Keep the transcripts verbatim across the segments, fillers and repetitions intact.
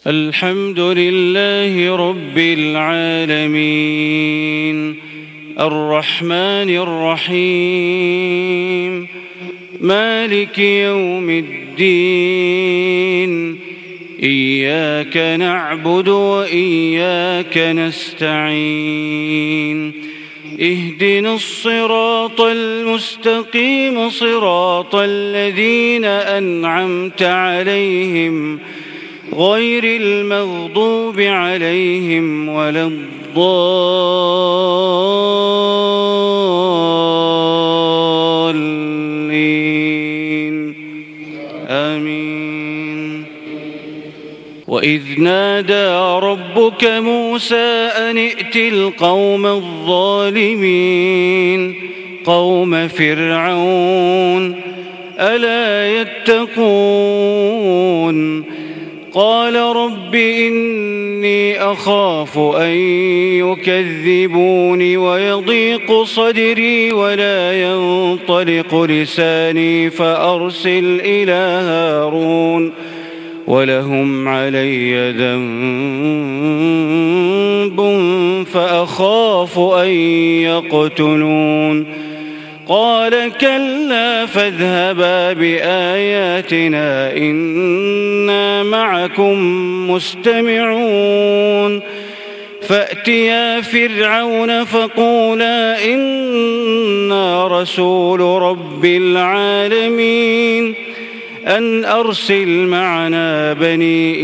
الحمد لله رب العالمين الرحمن الرحيم مالك يوم الدين إياك نعبد وإياك نستعين اهدنا الصراط المستقيم صراط الذين أنعمت عليهم غير المغضوب عليهم ولا الضالين آمين. وإذ نادى ربك موسى أن ائت القوم الظالمين قوم فرعون ألا يتقون قال رب إني أخاف أن يكذبوني ويضيق صدري ولا ينطلق لساني فأرسل إلى هارون ولهم علي ذنب فأخاف أن يقتلون قال كلا فاذهبا بآياتنا إنا معكم مستمعون فأتيا فرعون فقولا إنا رسول رب العالمين أن أرسل معنا بني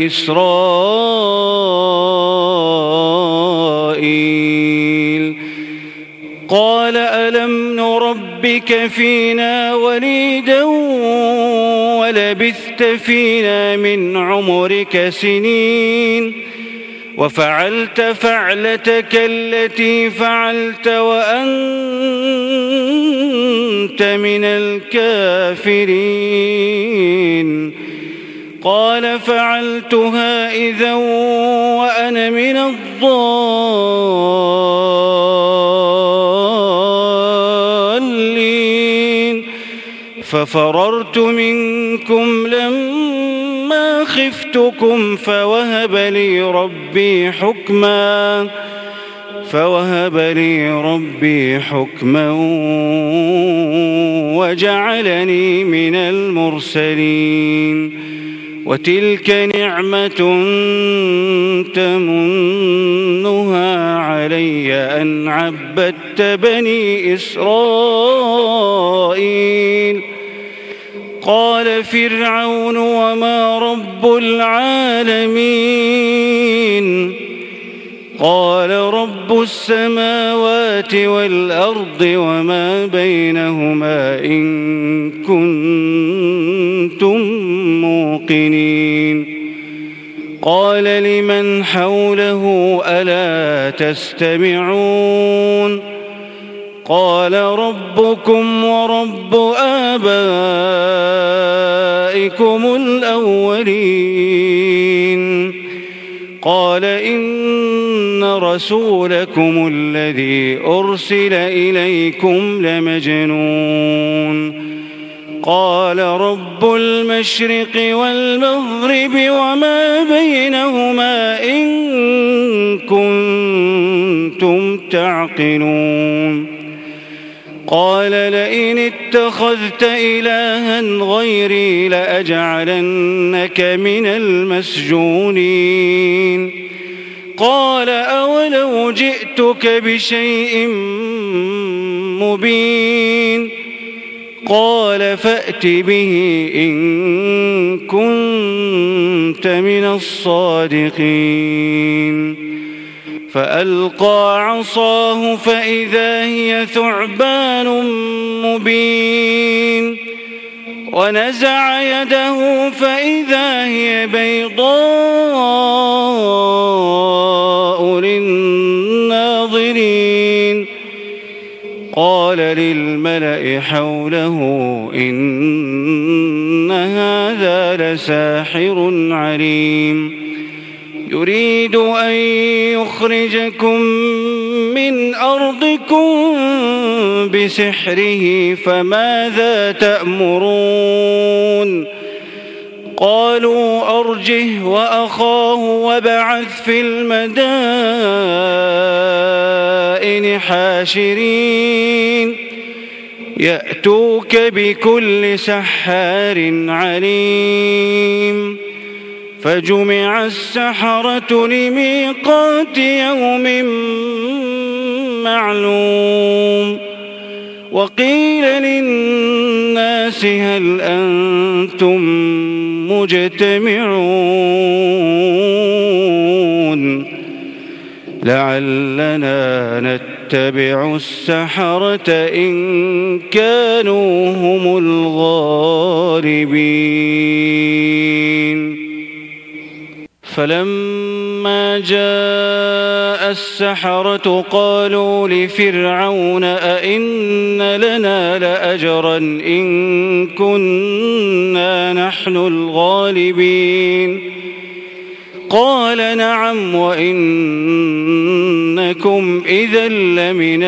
إسرائيل قال ألم نربك فينا وليدا ولبثت فينا من عمرك سنين وفعلت فعلتك التي فعلت وأنت من الكافرين قال فعلتها إذا وأنا من الضالين ففررت منكم لما خفتكم فوهب لي ربي حكما فوهب لي ربي حكما وجعلني من المرسلين وتلك نعمة تمنها علي أن عبدت بني إسرائيل قال فرعون وما رب العالمين قال رب السماوات والأرض وما بينهما إن كنتم موقنين قال لمن حوله ألا تستمعون قال ربكم ورب آبائكم الأولين قال إن رسولكم الذي أرسل إليكم لمجنون قال رب المشرق والمغرب وما بينهما إن كنتم تعقلون قال لئن اتخذت إلها غيري لأجعلنك من المسجونين قال أولو جئتك بشيء مبين قال فأت به إن كنت من الصادقين فألقى عصاه فإذا هي ثعبان مبين ونزع يده فإذا هي بيضاء للناظرين قال للملأ حوله إن هذا لساحر عليم يريد أن يخرجكم من أرضكم بسحره فماذا تأمرون قالوا أرجه وأخاه وابعث في المدائن حاشرين يأتوك بكل سحار عليم فجمع السحرة لميقات يوم معلوم وقيل للناس هل أنتم مجتمعون لعلنا نتبع السحرة إن كانوا هم الغالبين فلما جاء السحرة قالوا لفرعون أئن لنا لأجرا إن كنا نحن الغالبين قال نعم وإنكم إذا لمن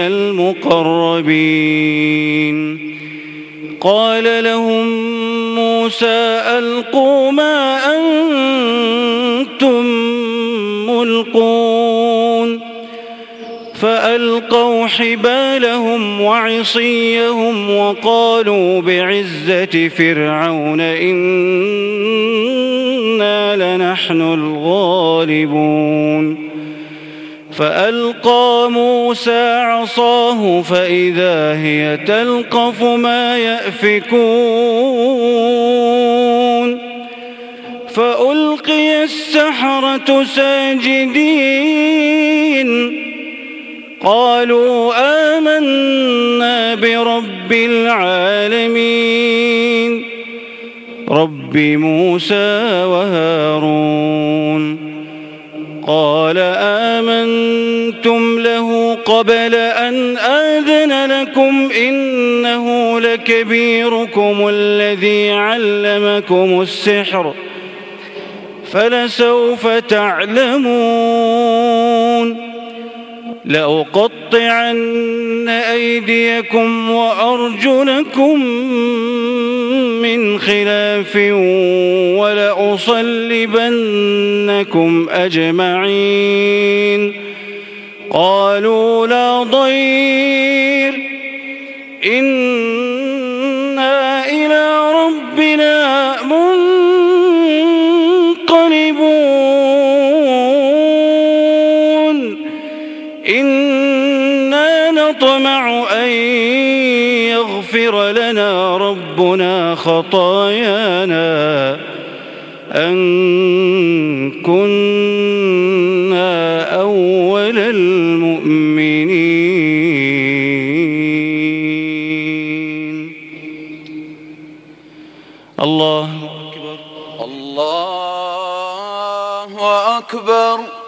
المقربين قال لهم موسى ألقوا ما أنتم ملقون فألقوا حبالهم وعصيهم وقالوا بعزة فرعون إنا لنحن الغالبون فألقى موسى عصاه فإذا هي تلقف ما يأفكون فألقي السحرة ساجدين قالوا آمنا برب العالمين رب موسى وهارون قال آمنتم له قبل أن آذن لكم إنه لكبيركم الذي علمكم السحر فلسوف تعلمون لأقطعن أيديكم وأرجلكم من خلاف ولأصلبنكم أجمعين قالوا لا ضير إنا إلى ربنا منقلبون إنا نطمع أن يغفر لنا ربنا خطايانا أن كنا أول المؤمنين. الله أكبر. الله أكبر.